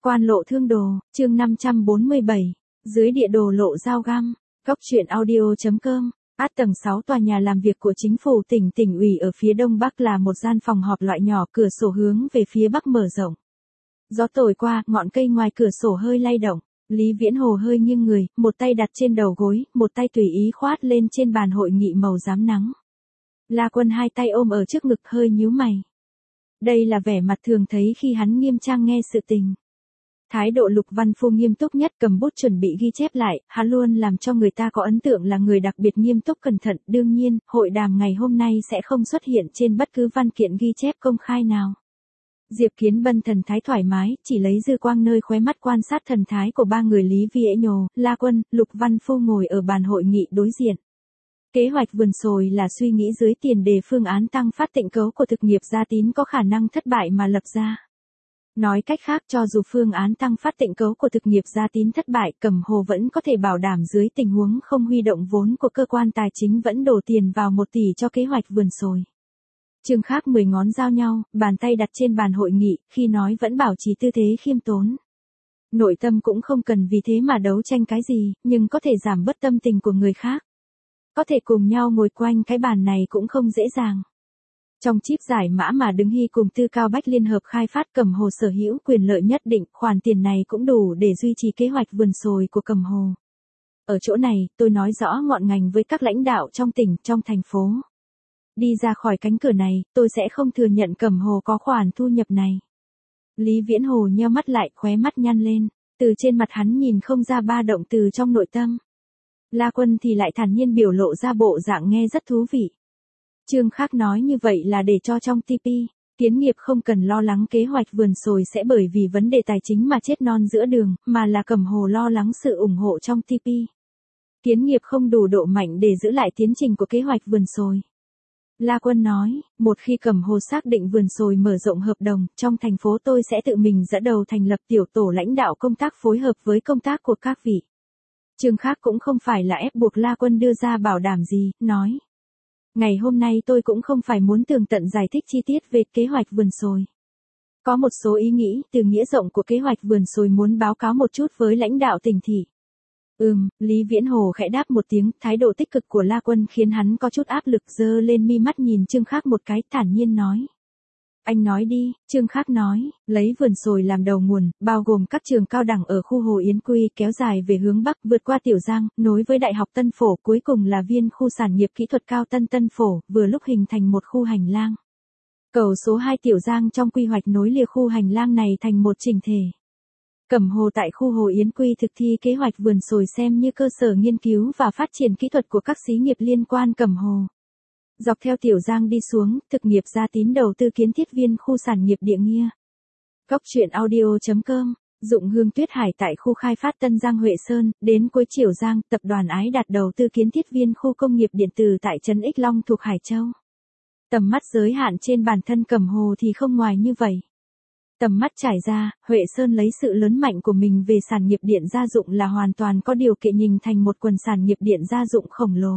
Quan lộ thương đồ, chương 547, dưới địa đồ lộ dao găm, góc truyện audio.com. Tầng 6 tòa nhà làm việc của chính phủ tỉnh ủy ở phía đông bắc là một gian phòng họp loại nhỏ, cửa sổ hướng về phía bắc mở rộng. Gió thổi qua, ngọn cây ngoài cửa sổ hơi lay động. Lý Viễn Hồ hơi nghiêng người, một tay đặt trên đầu gối, một tay tùy ý khoát lên trên bàn hội nghị màu rám nắng. La Quân hai tay ôm ở trước ngực, hơi nhíu mày. Đây là vẻ mặt thường thấy khi hắn nghiêm trang nghe sự tình. Thái độ Lục Văn Phu nghiêm túc nhất, cầm bút chuẩn bị ghi chép lại, hắn luôn làm cho người ta có ấn tượng là người đặc biệt nghiêm túc cẩn thận. Đương nhiên, hội đàm ngày hôm nay sẽ không xuất hiện trên bất cứ văn kiện ghi chép công khai nào. Diệp Kiến Bân thần thái thoải mái, chỉ lấy dư quang nơi khóe mắt quan sát thần thái của ba người Lý Viễn Hồ, La Quân, Lục Văn Phu ngồi ở bàn hội nghị đối diện. Kế hoạch vườn sồi là suy nghĩ dưới tiền đề phương án tăng phát tịnh cấu của thực nghiệp Gia Tín có khả năng thất bại mà lập ra. Nói cách khác, cho dù phương án tăng phát tịnh cấu của thực nghiệp Gia Tín thất bại, Cẩm Hồ vẫn có thể bảo đảm dưới tình huống không huy động vốn của cơ quan tài chính vẫn đổ tiền vào 1 tỷ cho kế hoạch vườn sồi. Trương Khác 10 ngón giao nhau, bàn tay đặt trên bàn hội nghị, khi nói vẫn bảo trì tư thế khiêm tốn. Nội tâm cũng không cần vì thế mà đấu tranh cái gì, nhưng có thể giảm bớt tâm tình của người khác. Có thể cùng nhau ngồi quanh cái bàn này cũng không dễ dàng. Trong chip giải mã mà Đứng Hy cùng Tư Cao Bách liên hợp khai phát, Cẩm Hồ sở hữu quyền lợi nhất định, khoản tiền này cũng đủ để duy trì kế hoạch vườn sồi của Cẩm Hồ. Ở chỗ này, tôi nói rõ ngọn ngành với các lãnh đạo trong tỉnh, trong thành phố. Đi ra khỏi cánh cửa này, tôi sẽ không thừa nhận Cẩm Hồ có khoản thu nhập này. Lý Viễn Hồ nheo mắt lại, khóe mắt nhăn lên, từ trên mặt hắn nhìn không ra ba động từ trong nội tâm. La Quân thì lại thản nhiên biểu lộ ra bộ dạng nghe rất thú vị. Trương Khác nói như vậy là để cho trong TP, Kiến Nghiệp không cần lo lắng kế hoạch vườn sồi sẽ bởi vì vấn đề tài chính mà chết non giữa đường, mà là Cẩm Hồ lo lắng sự ủng hộ trong TP. Kiến Nghiệp không đủ độ mạnh để giữ lại tiến trình của kế hoạch vườn sồi. La Quân nói, một khi Cẩm Hồ xác định vườn sồi mở rộng hợp đồng, trong thành phố tôi sẽ tự mình dẫn đầu thành lập tiểu tổ lãnh đạo công tác phối hợp với công tác của các vị. Trương Khác cũng không phải là ép buộc La Quân đưa ra bảo đảm gì, nói. Ngày hôm nay tôi cũng không phải muốn tường tận giải thích chi tiết về kế hoạch vườn sồi. Có một số ý nghĩ từ nghĩa rộng của kế hoạch vườn sồi muốn báo cáo một chút với lãnh đạo tỉnh thị. Lý Viễn Hồ khẽ đáp một tiếng, thái độ tích cực của La Quân khiến hắn có chút áp lực, giơ lên mi mắt nhìn Trương Khác một cái, thản nhiên nói. Anh nói đi, Trương Khác nói, lấy vườn sồi làm đầu nguồn, bao gồm các trường cao đẳng ở khu Hồ Yến Quy kéo dài về hướng Bắc vượt qua Tiểu Giang, nối với Đại học Tân Phổ, cuối cùng là viên khu sản nghiệp kỹ thuật cao Tân Phổ, vừa lúc hình thành một khu hành lang. Cầu số 2 Tiểu Giang trong quy hoạch nối lìa khu hành lang này thành một chỉnh thể. Cẩm Hồ tại khu Hồ Yến Quy thực thi kế hoạch vườn sồi xem như cơ sở nghiên cứu và phát triển kỹ thuật của các xí nghiệp liên quan Cẩm Hồ. Dọc theo Tiểu Giang đi xuống, thực nghiệp Gia Tín đầu tư kiến thiết viên khu sản nghiệp Địa Nghia. Góc truyện audio.com, Dụng Hương Tuyết Hải tại khu khai phát Tân Giang Huệ Sơn, đến cuối Chiểu Giang, tập đoàn Ái Đạt đầu tư kiến thiết viên khu công nghiệp điện tử tại trấn Ích Long thuộc Hải Châu. Tầm mắt giới hạn trên bản thân Cẩm Hồ thì không ngoài như vậy. Tầm mắt trải ra, Huệ Sơn lấy sự lớn mạnh của mình về sản nghiệp điện gia dụng là hoàn toàn có điều kiện hình thành một quần sản nghiệp điện gia dụng khổng lồ.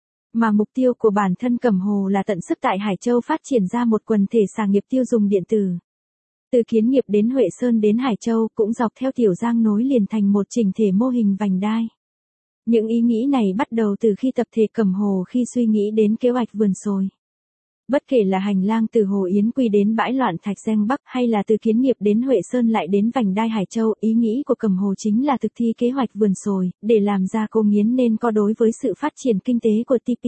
Mà mục tiêu của bản thân Cẩm Hồ là tận sức tại Hải Châu phát triển ra một quần thể sản nghiệp tiêu dùng điện tử. Từ Kiến Nghiệp đến Huệ Sơn đến Hải Châu cũng dọc theo Tiểu Giang nối liền thành một chỉnh thể mô hình vành đai. Những ý nghĩ này bắt đầu từ khi tập thể Cẩm Hồ khi suy nghĩ đến kế hoạch vườn sồi. Bất kể là hành lang từ Hồ Yến Quy đến bãi loạn Thạch Giang Bắc hay là từ Kiến Nghiệp đến Huệ Sơn lại đến vành đai Hải Châu, ý nghĩ của Cẩm Hồ chính là thực thi kế hoạch vườn sồi, để làm ra cô nghiến nên có đối với sự phát triển kinh tế của TP.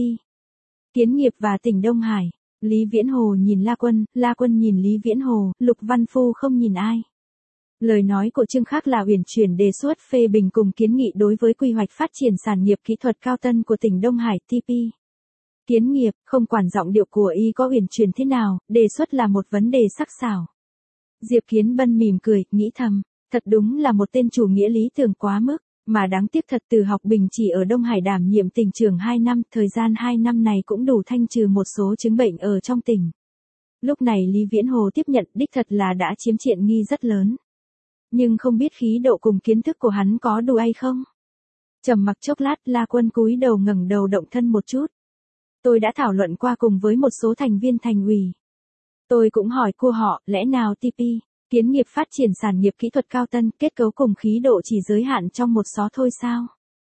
Kiến Nghiệp và tỉnh Đông Hải. Lý Viễn Hồ nhìn La Quân nhìn Lý Viễn Hồ, Lục Văn Phu không nhìn ai. Lời nói của Trương Khác là uyển chuyển đề xuất phê bình cùng kiến nghị đối với quy hoạch phát triển sản nghiệp kỹ thuật cao tân của tỉnh Đông Hải TP. Kiến Nghiệp, không quản giọng điệu của y có uyển chuyển thế nào, đề xuất là một vấn đề sắc sảo. Diệp Kiến Bân mỉm cười, nghĩ thầm, thật đúng là một tên chủ nghĩa lý tưởng quá mức, mà đáng tiếc thật Từ Học Bình chỉ ở Đông Hải đảm nhiệm tỉnh trưởng 2 năm, thời gian 2 năm này cũng đủ thanh trừ một số chứng bệnh ở trong tỉnh. Lúc này Lý Viễn Hồ tiếp nhận đích thật là đã chiếm tiện nghi rất lớn. Nhưng không biết khí độ cùng kiến thức của hắn có đủ hay không? Trầm mặc chốc lát, La Quân cúi đầu ngẩng đầu động thân một chút. Tôi đã thảo luận qua cùng với một số thành viên thành ủy. Tôi cũng hỏi cô họ, lẽ nào TP, Kiến nghiệp phát triển sản nghiệp kỹ thuật cao tân, kết cấu cùng khí độ chỉ giới hạn trong một xó thôi sao?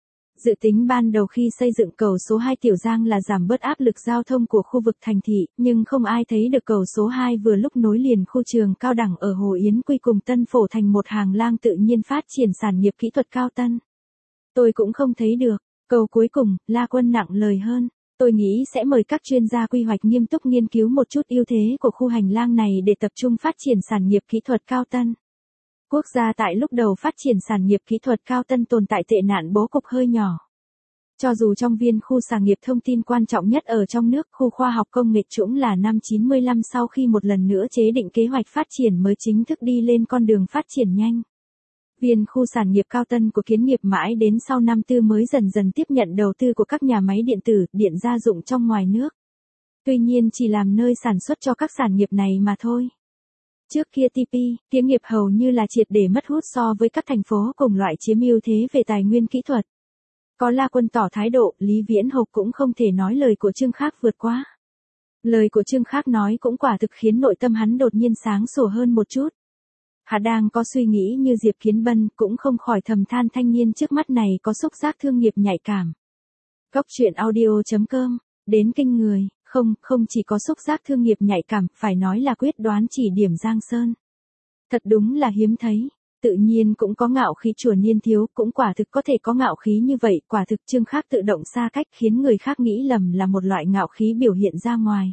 Dự tính ban đầu khi xây dựng cầu số 2 Tiểu Giang là giảm bớt áp lực giao thông của khu vực thành thị, nhưng không ai thấy được cầu số 2 vừa lúc nối liền khu trường cao đẳng ở Hồ Yến Quy cùng Tân Phổ thành một hàng lang tự nhiên phát triển sản nghiệp kỹ thuật cao tân. Tôi cũng không thấy được. Câu cuối cùng, La Quân nặng lời hơn. Tôi nghĩ sẽ mời các chuyên gia quy hoạch nghiêm túc nghiên cứu một chút ưu thế của khu hành lang này để tập trung phát triển sản nghiệp kỹ thuật cao tân. Quốc gia tại lúc đầu phát triển sản nghiệp kỹ thuật cao tân tồn tại tệ nạn bố cục hơi nhỏ. Cho dù trong viên khu sản nghiệp thông tin quan trọng nhất ở trong nước, khu khoa học công nghệ Trũng là năm 95 sau khi một lần nữa chế định kế hoạch phát triển mới chính thức đi lên con đường phát triển nhanh. Viên khu sản nghiệp cao tân của Kiến nghiệp mãi đến sau năm tư mới dần dần tiếp nhận đầu tư của các nhà máy điện tử, điện gia dụng trong ngoài nước. Tuy nhiên chỉ làm nơi sản xuất cho các sản nghiệp này mà thôi. Trước kia TP, Kiến nghiệp hầu như là triệt để mất hút so với các thành phố cùng loại chiếm ưu thế về tài nguyên kỹ thuật. Có La Quân tỏ thái độ, Lý Viễn Hộc cũng không thể nói lời của Trương Khác vượt quá. Lời của Trương Khác nói cũng quả thực khiến nội tâm hắn đột nhiên sáng sủa hơn một chút. Hắn đang có suy nghĩ như Diệp Kiến Bân, cũng không khỏi thầm than thanh niên trước mắt này có xúc giác thương nghiệp nhạy cảm. Góc truyện audio.com, đến kinh người, không chỉ có xúc giác thương nghiệp nhạy cảm, phải nói là quyết đoán chỉ điểm Giang Sơn. Thật đúng là hiếm thấy. Tự nhiên cũng có ngạo khí chùa niên thiếu, cũng quả thực có thể có ngạo khí như vậy, quả thực Trương Khác tự động xa cách khiến người khác nghĩ lầm là một loại ngạo khí biểu hiện ra ngoài.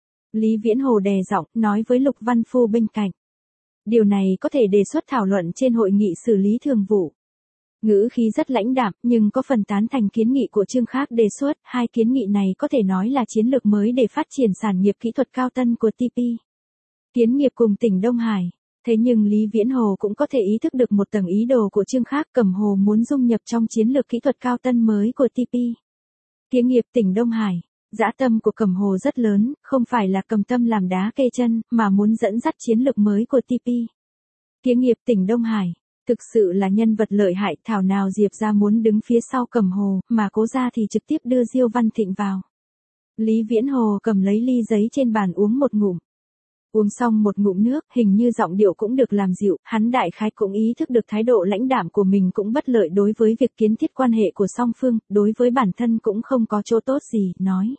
Lý Viễn Hồ đè giọng, nói với Lục Văn Phu bên cạnh. Điều này có thể đề xuất thảo luận trên hội nghị xử lý thường vụ. Ngữ khí rất lãnh đạm, nhưng có phần tán thành kiến nghị của Trương Khác đề xuất, hai kiến nghị này có thể nói là chiến lược mới để phát triển sản nghiệp kỹ thuật cao tân của TP. Kiến nghiệp cùng tỉnh Đông Hải. Thế nhưng Lý Viễn Hồ cũng có thể ý thức được một tầng ý đồ của Trương Khác, Cẩm Hồ muốn dung nhập trong chiến lược kỹ thuật cao tân mới của TP. Kiến nghiệp tỉnh Đông Hải. Dã tâm của Cẩm Hồ rất lớn, không phải là cầm tâm làm đá kê chân, mà muốn dẫn dắt chiến lược mới của TP. Kiến nghiệp tỉnh Đông Hải. Thực sự là nhân vật lợi hại, thảo nào Diệp ra muốn đứng phía sau Cẩm Hồ, mà Cố ra thì trực tiếp đưa Diêu Văn Thịnh vào. Lý Viễn Hồ cầm lấy ly giấy trên bàn uống một ngụm. Uống xong một ngụm nước, hình như giọng điệu cũng được làm dịu, hắn đại khái cũng ý thức được thái độ lãnh đạm của mình cũng bất lợi đối với việc kiến thiết quan hệ của song phương, đối với bản thân cũng không có chỗ tốt gì, nói.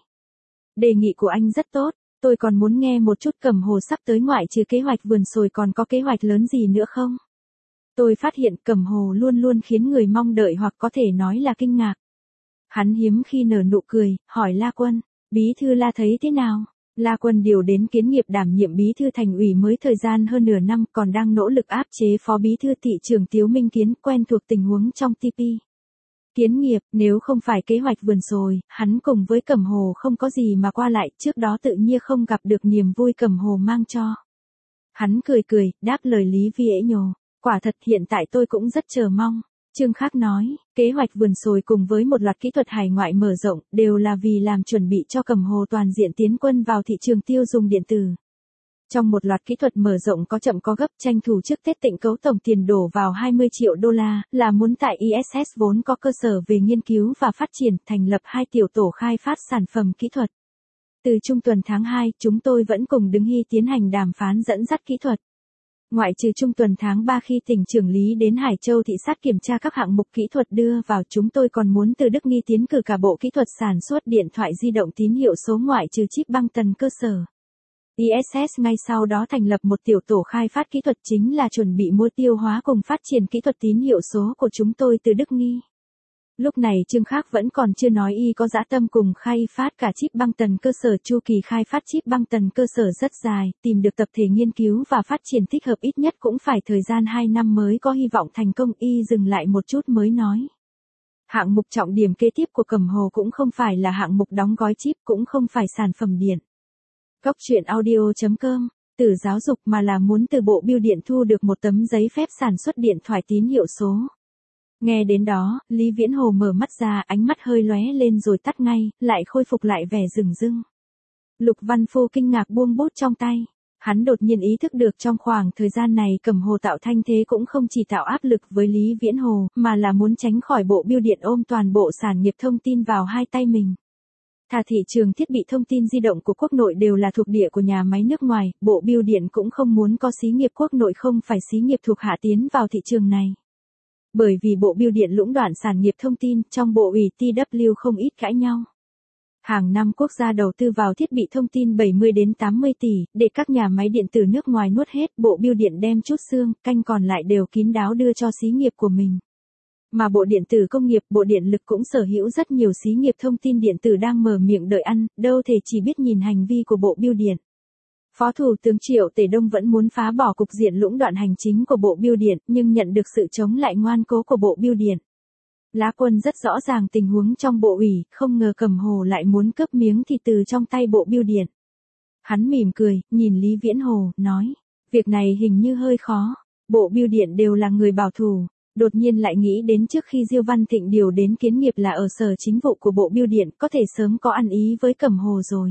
Đề nghị của anh rất tốt, tôi còn muốn nghe một chút. Cẩm Hồ sắp tới ngoại trừ kế hoạch vườn sồi còn có kế hoạch lớn gì nữa không? Tôi phát hiện Cẩm Hồ luôn luôn khiến người mong đợi hoặc có thể nói là kinh ngạc. Hắn hiếm khi nở nụ cười, hỏi La Quân, bí thư La thấy thế nào? La Quân điều đến Kiến nghiệp đảm nhiệm bí thư thành ủy mới thời gian hơn nửa năm, còn đang nỗ lực áp chế phó bí thư thị trưởng Tiếu Minh Kiến, quen thuộc tình huống trong TP. Kiến nghiệp, nếu không phải kế hoạch vườn sồi, hắn cùng với Cẩm Hồ không có gì mà qua lại, trước đó tự nhiên không gặp được niềm vui Cẩm Hồ mang cho. Hắn cười, đáp lời Lý Viễn. Quả thật hiện tại tôi cũng rất chờ mong. Trương Khác nói, kế hoạch vườn sồi cùng với một loạt kỹ thuật hải ngoại mở rộng, đều là vì làm chuẩn bị cho Cẩm Hồ toàn diện tiến quân vào thị trường tiêu dùng điện tử. Trong một loạt kỹ thuật mở rộng có chậm có gấp, tranh thủ trước Tết Tịnh Cấu tổng tiền đổ vào 20 triệu đô la, là muốn tại ISS vốn có cơ sở về nghiên cứu và phát triển, thành lập 2 tiểu tổ khai phát sản phẩm kỹ thuật. Từ trung tuần tháng 2, chúng tôi vẫn cùng đứng Hy tiến hành đàm phán dẫn dắt kỹ thuật. Ngoại trừ trung tuần tháng 3 khi tỉnh trưởng Lý đến Hải Châu thị sát kiểm tra các hạng mục kỹ thuật đưa vào, chúng tôi còn muốn từ Đức Nghi tiến cử cả bộ kỹ thuật sản xuất điện thoại di động tín hiệu số ngoại trừ chip băng tần cơ sở. ISS ngay sau đó thành lập một tiểu tổ khai phát kỹ thuật, chính là chuẩn bị mua tiêu hóa cùng phát triển kỹ thuật tín hiệu số của chúng tôi từ Đức Nghi. Lúc này Trương Khác vẫn còn chưa nói y có dã tâm cùng khai phát cả chip băng tần cơ sở. Chu kỳ khai phát chip băng tần cơ sở rất dài, tìm được tập thể nghiên cứu và phát triển thích hợp ít nhất cũng phải thời gian 2 năm mới có hy vọng thành công. Y dừng lại một chút mới nói. Hạng mục trọng điểm kế tiếp của Cẩm Hồ cũng không phải là hạng mục đóng gói chip, cũng không phải sản phẩm điện. Góc truyện audio.com, từ giáo dục mà là muốn từ bộ bưu điện thu được một tấm giấy phép sản xuất điện thoại tín hiệu số. Nghe đến đó, Lý Viễn Hồ mở mắt ra, ánh mắt hơi lóe lên rồi tắt ngay, lại khôi phục lại vẻ rừng rưng. Lục Văn Phu kinh ngạc buông bút trong tay. Hắn đột nhiên ý thức được trong khoảng thời gian này Cẩm Hồ tạo thanh thế cũng không chỉ tạo áp lực với Lý Viễn Hồ, mà là muốn tránh khỏi bộ bưu điện ôm toàn bộ sản nghiệp thông tin vào hai tay mình. Thà thị trường thiết bị thông tin di động của quốc nội đều là thuộc địa của nhà máy nước ngoài, Bộ Bưu điện cũng không muốn có xí nghiệp quốc nội không phải xí nghiệp thuộc hạ tiến vào thị trường này. Bởi vì Bộ Bưu điện lũng đoạn sản nghiệp thông tin, trong Bộ ủy TW không ít cãi nhau. Hàng năm quốc gia đầu tư vào thiết bị thông tin 70 đến 80 tỷ, để các nhà máy điện tử nước ngoài nuốt hết, Bộ Bưu điện đem chút xương, canh còn lại đều kín đáo đưa cho xí nghiệp của mình. Mà Bộ Điện tử Công nghiệp, Bộ Điện lực cũng sở hữu rất nhiều xí nghiệp thông tin điện tử đang mở miệng đợi ăn, đâu thể chỉ biết nhìn hành vi của Bộ Bưu điện. Phó Thủ tướng Triệu Tể Đông vẫn muốn phá bỏ cục diện lũng đoạn hành chính của Bộ Bưu điện, nhưng nhận được sự chống lại ngoan cố của Bộ Bưu điện. Lá Quân rất rõ ràng tình huống trong Bộ ủy, không ngờ Cẩm Hồ lại muốn cướp miếng thịt từ trong tay Bộ Bưu điện. Hắn mỉm cười, nhìn Lý Viễn Hồ, nói, việc này hình như hơi khó, Bộ Bưu điện đều là người bảo thủ. Đột nhiên lại nghĩ đến trước khi Diêu Văn Thịnh điều đến kiến nghiệp là ở sở chính vụ của Bộ Bưu điện, có thể sớm có ăn ý với Cẩm Hồ rồi.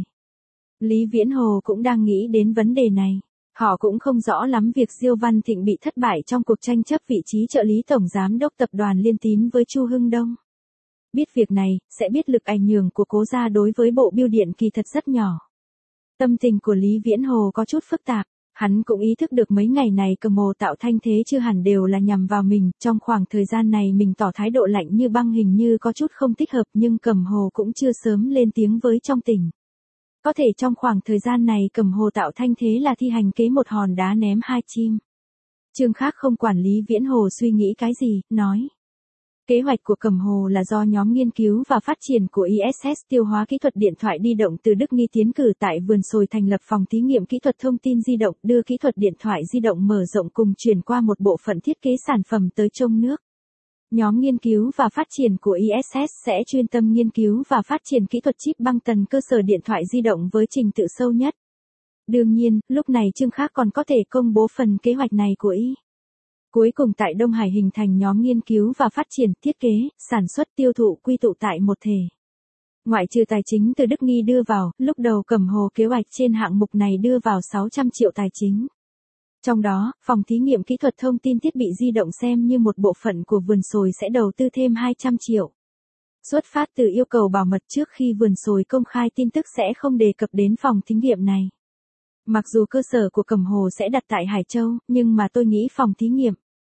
Lý Viễn Hồ cũng đang nghĩ đến vấn đề này. Họ cũng không rõ lắm việc Diêu Văn Thịnh bị thất bại trong cuộc tranh chấp vị trí trợ lý tổng giám đốc tập đoàn Liên Tín với Chu Hưng Đông. Biết việc này, sẽ biết lực ảnh hưởng của Cố gia đối với Bộ Bưu điện kỳ thật rất nhỏ. Tâm tình của Lý Viễn Hồ có chút phức tạp. Hắn cũng ý thức được mấy ngày này Cẩm Hồ tạo thanh thế chưa hẳn đều là nhằm vào mình, trong khoảng thời gian này mình tỏ thái độ lạnh như băng hình như có chút không thích hợp nhưng Cẩm Hồ cũng chưa sớm lên tiếng với trong tỉnh. Có thể trong khoảng thời gian này Cẩm Hồ tạo thanh thế là thi hành kế một hòn đá ném hai chim. Chương khác không quản Lý Viễn Hồ suy nghĩ cái gì, nói. Kế hoạch của Cẩm Hồ là do nhóm nghiên cứu và phát triển của ISS tiêu hóa kỹ thuật điện thoại di động từ Đức Nghi tiến cử tại vườn sồi thành lập phòng thí nghiệm kỹ thuật thông tin di động, đưa kỹ thuật điện thoại di động mở rộng cùng chuyển qua một bộ phận thiết kế sản phẩm tới trong nước. Nhóm nghiên cứu và phát triển của ISS sẽ chuyên tâm nghiên cứu và phát triển kỹ thuật chip băng tần cơ sở điện thoại di động với trình tự sâu nhất. Đương nhiên, lúc này Chương Khác còn có thể công bố phần kế hoạch này của Y. Cuối cùng tại Đông Hải hình thành nhóm nghiên cứu và phát triển, thiết kế, sản xuất tiêu thụ quy tụ tại một thể. Ngoại trừ tài chính từ Đức Nghi đưa vào, lúc đầu Cẩm Hồ kế hoạch trên hạng mục này đưa vào 600 triệu tài chính. Trong đó, phòng thí nghiệm kỹ thuật thông tin thiết bị di động xem như một bộ phận của vườn sồi sẽ đầu tư thêm 200 triệu. Xuất phát từ yêu cầu bảo mật trước khi vườn sồi công khai tin tức sẽ không đề cập đến phòng thí nghiệm này. Mặc dù cơ sở của Cẩm Hồ sẽ đặt tại Hải Châu, nhưng mà tôi nghĩ phòng thí nghiệm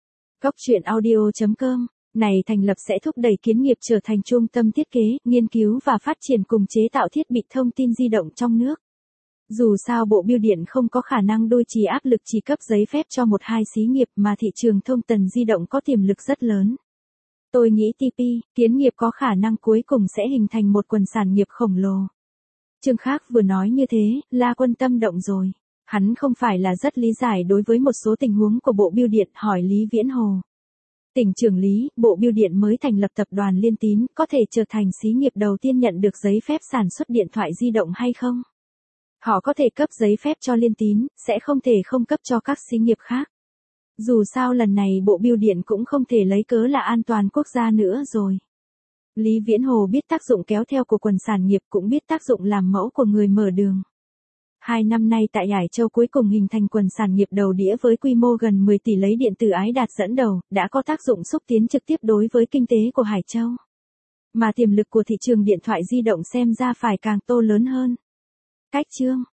Goctruyện.audio.com này thành lập sẽ thúc đẩy kiến nghiệp trở thành trung tâm thiết kế, nghiên cứu và phát triển cùng chế tạo thiết bị thông tin di động trong nước. Dù sao Bộ Bưu điện không có khả năng đôi trì áp lực chỉ cấp giấy phép cho một hai xí nghiệp mà thị trường thông tần di động có tiềm lực rất lớn. Tôi nghĩ TP, kiến nghiệp có khả năng cuối cùng sẽ hình thành một quần sản nghiệp khổng lồ. Chương Khác vừa nói như thế, La Quân tâm động rồi. Hắn không phải là rất lý giải đối với một số tình huống của Bộ Bưu điện, hỏi Lý Viễn Hồ. Tỉnh trưởng Lý, Bộ Bưu điện mới thành lập tập đoàn Liên Tín, có thể trở thành xí nghiệp đầu tiên nhận được giấy phép sản xuất điện thoại di động hay không? Họ có thể cấp giấy phép cho Liên Tín, sẽ không thể không cấp cho các xí nghiệp khác. Dù sao lần này Bộ Bưu điện cũng không thể lấy cớ là an toàn quốc gia nữa rồi. Lý Viễn Hồ biết tác dụng kéo theo của quần sản nghiệp, cũng biết tác dụng làm mẫu của người mở đường. 2 năm nay tại Hải Châu cuối cùng hình thành quần sản nghiệp đầu đĩa với quy mô gần 10 tỷ lấy điện tử Ái Đạt dẫn đầu, đã có tác dụng xúc tiến trực tiếp đối với kinh tế của Hải Châu. Mà tiềm lực của thị trường điện thoại di động xem ra phải càng to lớn hơn. Cách chương